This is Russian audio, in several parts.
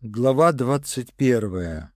Глава 21.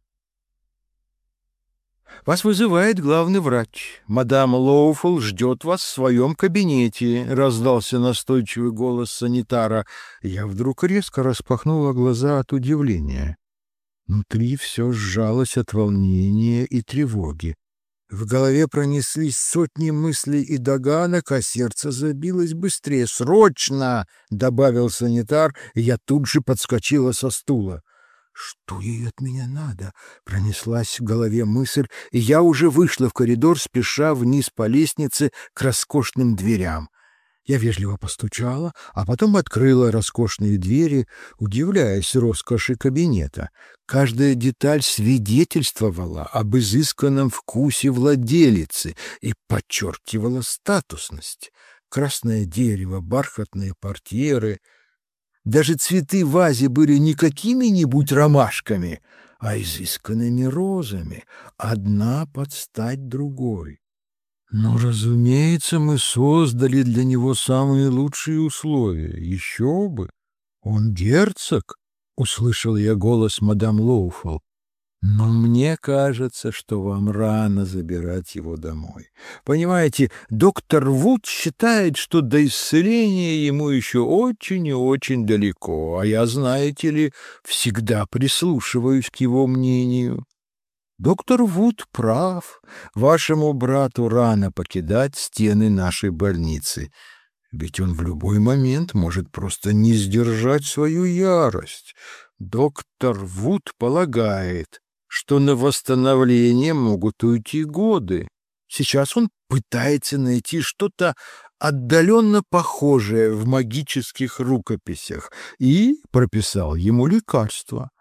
«Вас вызывает главный врач. Мадам Лоуфул ждет вас в своем кабинете», — раздался настойчивый голос санитара. Я вдруг резко распахнула глаза от удивления. Внутри все сжалось от волнения и тревоги. В голове пронеслись сотни мыслей и догадок, а сердце забилось быстрее. «Срочно!» — добавил санитар, и я тут же подскочила со стула. «Что ей от меня надо?» — пронеслась в голове мысль, и я уже вышла в коридор, спеша вниз по лестнице к роскошным дверям. Я вежливо постучала, а потом открыла роскошные двери, удивляясь роскоши кабинета. Каждая деталь свидетельствовала об изысканном вкусе владелицы и подчеркивала статусность. Красное дерево, бархатные портьеры. Даже цветы в вазе были не какими-нибудь ромашками, а изысканными розами, одна под стать другой. Но, разумеется, мы создали для него самые лучшие условия. Еще бы! Он герцог, — услышал я голос мадам Лоуфул. Но мне кажется, что вам рано забирать его домой. Понимаете, доктор Вуд считает, что до исцеления ему еще очень и очень далеко, а я, знаете ли, всегда прислушиваюсь к его мнению. Доктор Вуд прав. Вашему брату рано покидать стены нашей больницы, ведь он в любой момент может просто не сдержать свою ярость. Доктор Вуд полагает, что на восстановление могут уйти годы. Сейчас он пытается найти что-то отдаленно похожее в магических рукописях и прописал ему лекарство.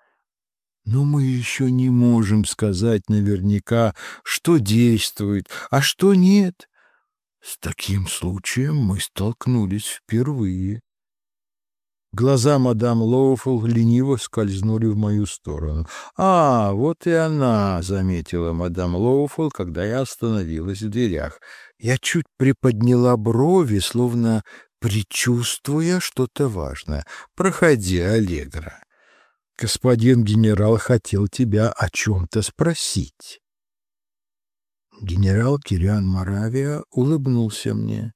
Но мы еще не можем сказать наверняка, что действует, а что нет. С таким случаем мы столкнулись впервые. Глаза мадам Лоуфул лениво скользнули в мою сторону. «А, вот и она», — заметила мадам Лоуфул, когда я остановилась в дверях. Я чуть приподняла брови, словно предчувствуя что-то важное. «Проходи, Аллегра. Господин генерал хотел тебя о чем-то спросить». Генерал Кириан Моравия улыбнулся мне.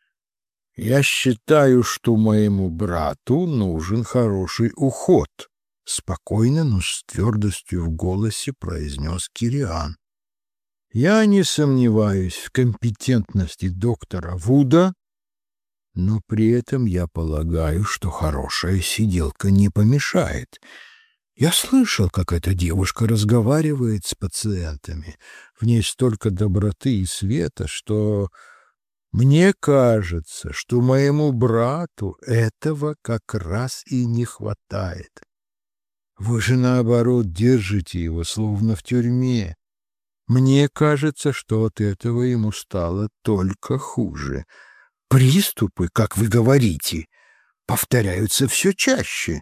«Я считаю, что моему брату нужен хороший уход», — спокойно, но с твердостью в голосе произнес Кириан. «Я не сомневаюсь в компетентности доктора Вуда, но при этом я полагаю, что хорошая сиделка не помешает. Я слышал, как эта девушка разговаривает с пациентами. В ней столько доброты и света, что мне кажется, что моему брату этого как раз и не хватает. Вы же, наоборот, держите его словно в тюрьме. Мне кажется, что от этого ему стало только хуже. Приступы, как вы говорите, повторяются все чаще».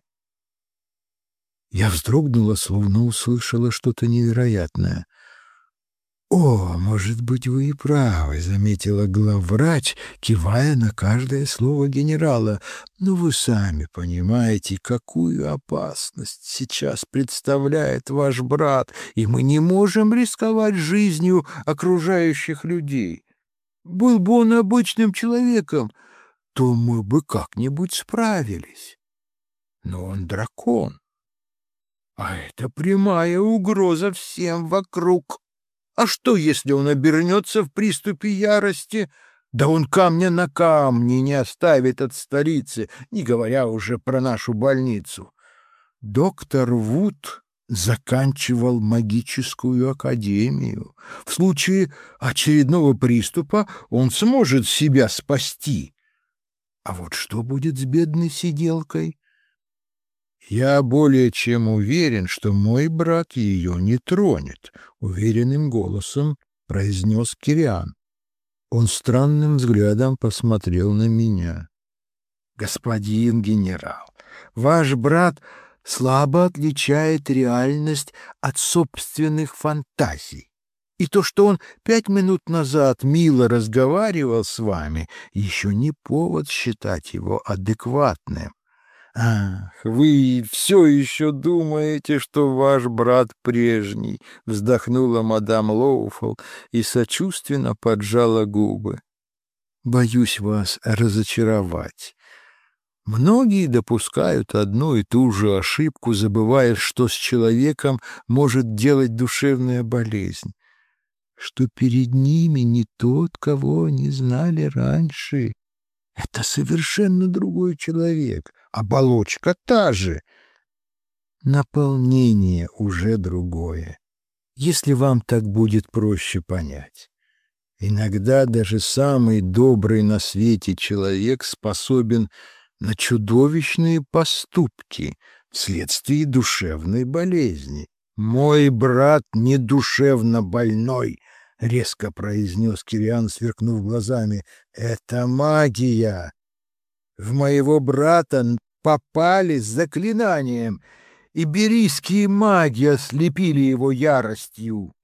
Я вздрогнула, словно услышала что-то невероятное. «О, может быть, вы и правы», — заметила главврач, кивая на каждое слово генерала. «Но вы сами понимаете, какую опасность сейчас представляет ваш брат, и мы не можем рисковать жизнью окружающих людей. Был бы он обычным человеком, то мы бы как-нибудь справились. Но он дракон. А это прямая угроза всем вокруг. А что, если он обернется в приступе ярости? Да он камня на камне не оставит от столицы, не говоря уже про нашу больницу. Доктор Вуд заканчивал магическую академию. В случае очередного приступа он сможет себя спасти. А вот что будет с бедной сиделкой? «Я более чем уверен, что мой брат ее не тронет», — уверенным голосом произнес Кириан. Он странным взглядом посмотрел на меня. «Господин генерал, ваш брат слабо отличает реальность от собственных фантазий. И то, что он 5 минут назад мило разговаривал с вами, еще не повод считать его адекватным. «Ах, вы все еще думаете, что ваш брат прежний», — вздохнула мадам Лоуфол и сочувственно поджала губы. «Боюсь вас разочаровать. Многие допускают одну и ту же ошибку, забывая, что с человеком может делать душевная болезнь, что перед ними не тот, кого они знали раньше. Это совершенно другой человек, оболочка та же, наполнение уже другое, если вам так будет проще понять. Иногда даже самый добрый на свете человек способен на чудовищные поступки вследствие душевной болезни. «Мой брат не душевно больной», — резко произнес Кириан, сверкнув глазами. «Это магия. В моего брата попали с заклинанием, и берийские маги ослепили его яростью».